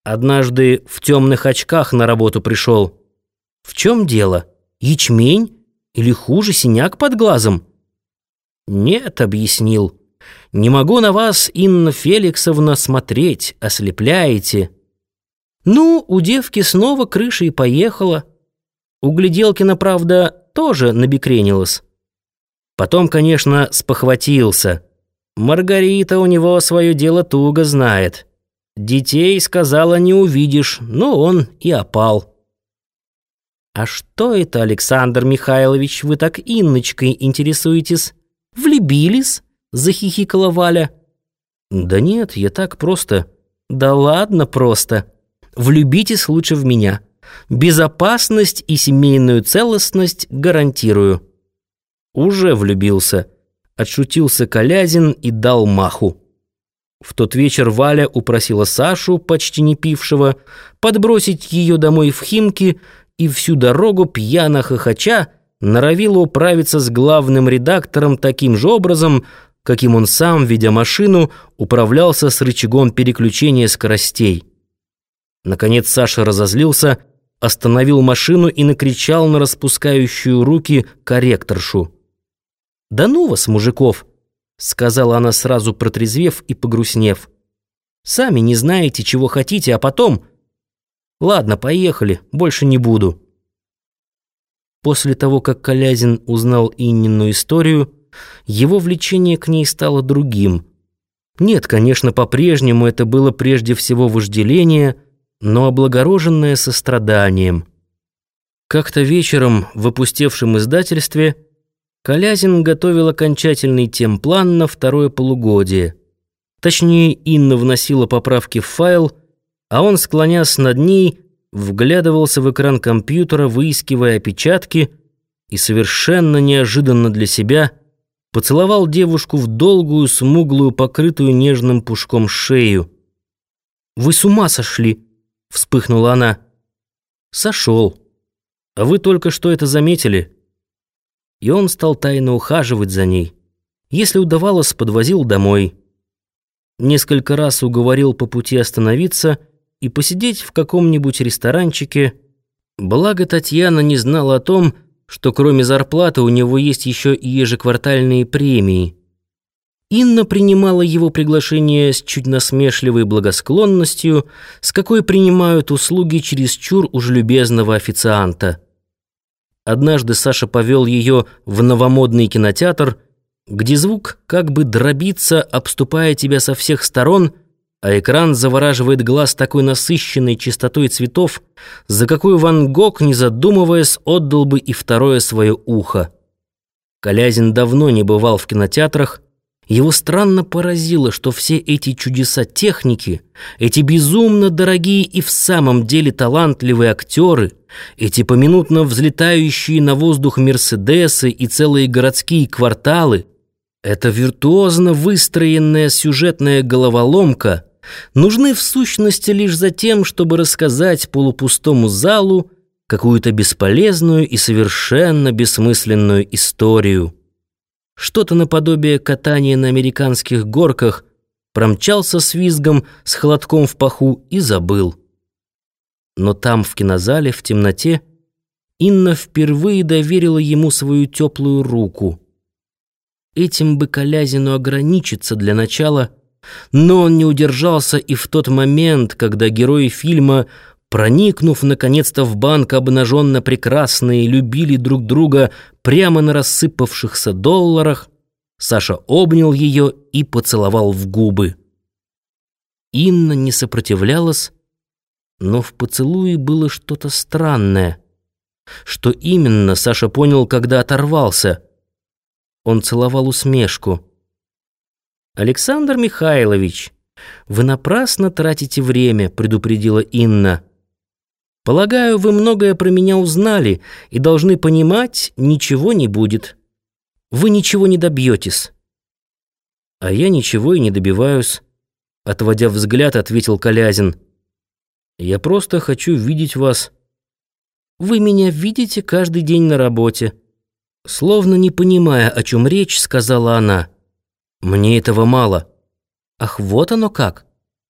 Однажды в темных очках на работу пришел. В чем дело? Ячмень? Или хуже, синяк под глазом? Нет, объяснил. Не могу на вас, Инна Феликсовна, смотреть, ослепляете. Ну, у девки снова крыша и поехала. У Гляделкина, правда, тоже набекренилась. Потом, конечно, спохватился. Маргарита у него свое дело туго знает. Детей, сказала, не увидишь, но он и опал. «А что это, Александр Михайлович, вы так Инночкой интересуетесь? Влюбились?» — захихикала Валя. «Да нет, я так просто». «Да ладно просто. Влюбитесь лучше в меня. Безопасность и семейную целостность гарантирую». «Уже влюбился», — отшутился Колязин и дал маху. В тот вечер Валя упросила Сашу, почти не пившего, подбросить ее домой в Химки, и всю дорогу пьяно хохоча норовила управиться с главным редактором таким же образом, каким он сам, ведя машину, управлялся с рычагом переключения скоростей. Наконец Саша разозлился, остановил машину и накричал на распускающую руки корректоршу. «Да ну вас, мужиков!» — сказала она, сразу протрезвев и погрустнев. «Сами не знаете, чего хотите, а потом... Ладно, поехали, больше не буду». После того, как Колязин узнал Иннину историю, его влечение к ней стало другим. Нет, конечно, по-прежнему это было прежде всего вожделение, но облагороженное состраданием. Как-то вечером в опустевшем издательстве Колязин готовил окончательный темплан на второе полугодие. Точнее, Инна вносила поправки в файл, а он, склонясь над ней, вглядывался в экран компьютера, выискивая опечатки, и совершенно неожиданно для себя поцеловал девушку в долгую, смуглую, покрытую нежным пушком шею. «Вы с ума сошли!» — вспыхнула она. «Сошел. А вы только что это заметили?» И он стал тайно ухаживать за ней. Если удавалось, подвозил домой. Несколько раз уговорил по пути остановиться и посидеть в каком-нибудь ресторанчике. Благо Татьяна не знала о том, что кроме зарплаты у него есть еще и ежеквартальные премии. Инна принимала его приглашение с чуть насмешливой благосклонностью, с какой принимают услуги чересчур уж любезного официанта. Однажды Саша повел ее в новомодный кинотеатр, где звук как бы дробится, обступая тебя со всех сторон, а экран завораживает глаз такой насыщенной чистотой цветов, за какую Ван Гог, не задумываясь, отдал бы и второе свое ухо. Колязин давно не бывал в кинотеатрах. Его странно поразило, что все эти чудеса техники, эти безумно дорогие и в самом деле талантливые актеры, эти поминутно взлетающие на воздух мерседесы и целые городские кварталы, эта виртуозно выстроенная сюжетная головоломка нужны в сущности лишь за тем, чтобы рассказать полупустому залу какую-то бесполезную и совершенно бессмысленную историю. Что-то наподобие катания на американских горках, промчался с визгом, с холодком в паху и забыл. Но там, в кинозале, в темноте, Инна впервые доверила ему свою теплую руку. Этим бы Колязину ограничиться для начала, но он не удержался и в тот момент, когда герои фильма, проникнув наконец-то в банк обнаженно прекрасные, любили друг друга прямо на рассыпавшихся долларах, Саша обнял ее и поцеловал в губы. Инна не сопротивлялась, но в поцелуе было что-то странное. Что именно, Саша понял, когда оторвался. Он целовал усмешку. «Александр Михайлович, вы напрасно тратите время», — предупредила Инна. «Полагаю, вы многое про меня узнали и должны понимать, ничего не будет. Вы ничего не добьетесь». «А я ничего и не добиваюсь», — отводя взгляд, ответил Колязин. «Я просто хочу видеть вас». «Вы меня видите каждый день на работе». Словно не понимая, о чем речь, сказала она. «Мне этого мало». «Ах, вот оно как!»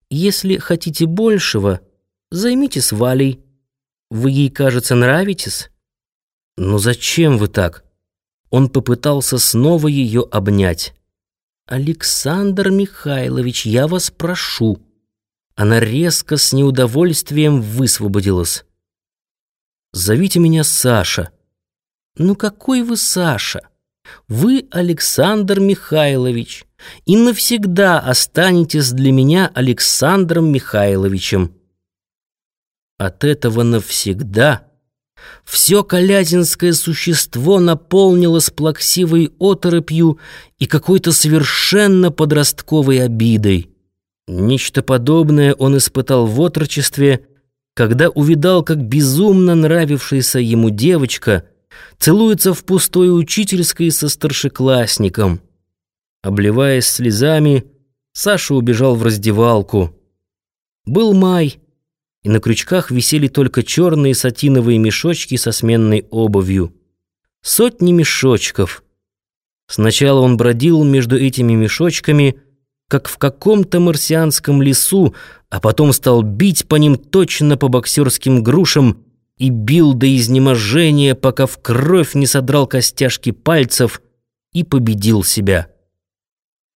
Если хотите большего, займитесь Валей. Вы ей, кажется, нравитесь. Но зачем вы так? Он попытался снова ее обнять. Александр Михайлович, я вас прошу. Она резко с неудовольствием высвободилась. Зовите меня Саша. Ну какой вы Саша? Вы Александр Михайлович, и навсегда останетесь для меня Александром Михайловичем. От этого навсегда все колязинское существо наполнилось плаксивой оторопью и какой-то совершенно подростковой обидой. Нечто подобное он испытал в отрочестве, когда увидал, как безумно нравившаяся ему девочка целуется в пустой учительской со старшеклассником. Обливаясь слезами, Саша убежал в раздевалку. Был май, и на крючках висели только черные сатиновые мешочки со сменной обувью. Сотни мешочков. Сначала он бродил между этими мешочками, как в каком-то марсианском лесу, а потом стал бить по ним точно по боксерским грушам и бил до изнеможения, пока в кровь не содрал костяшки пальцев и победил себя.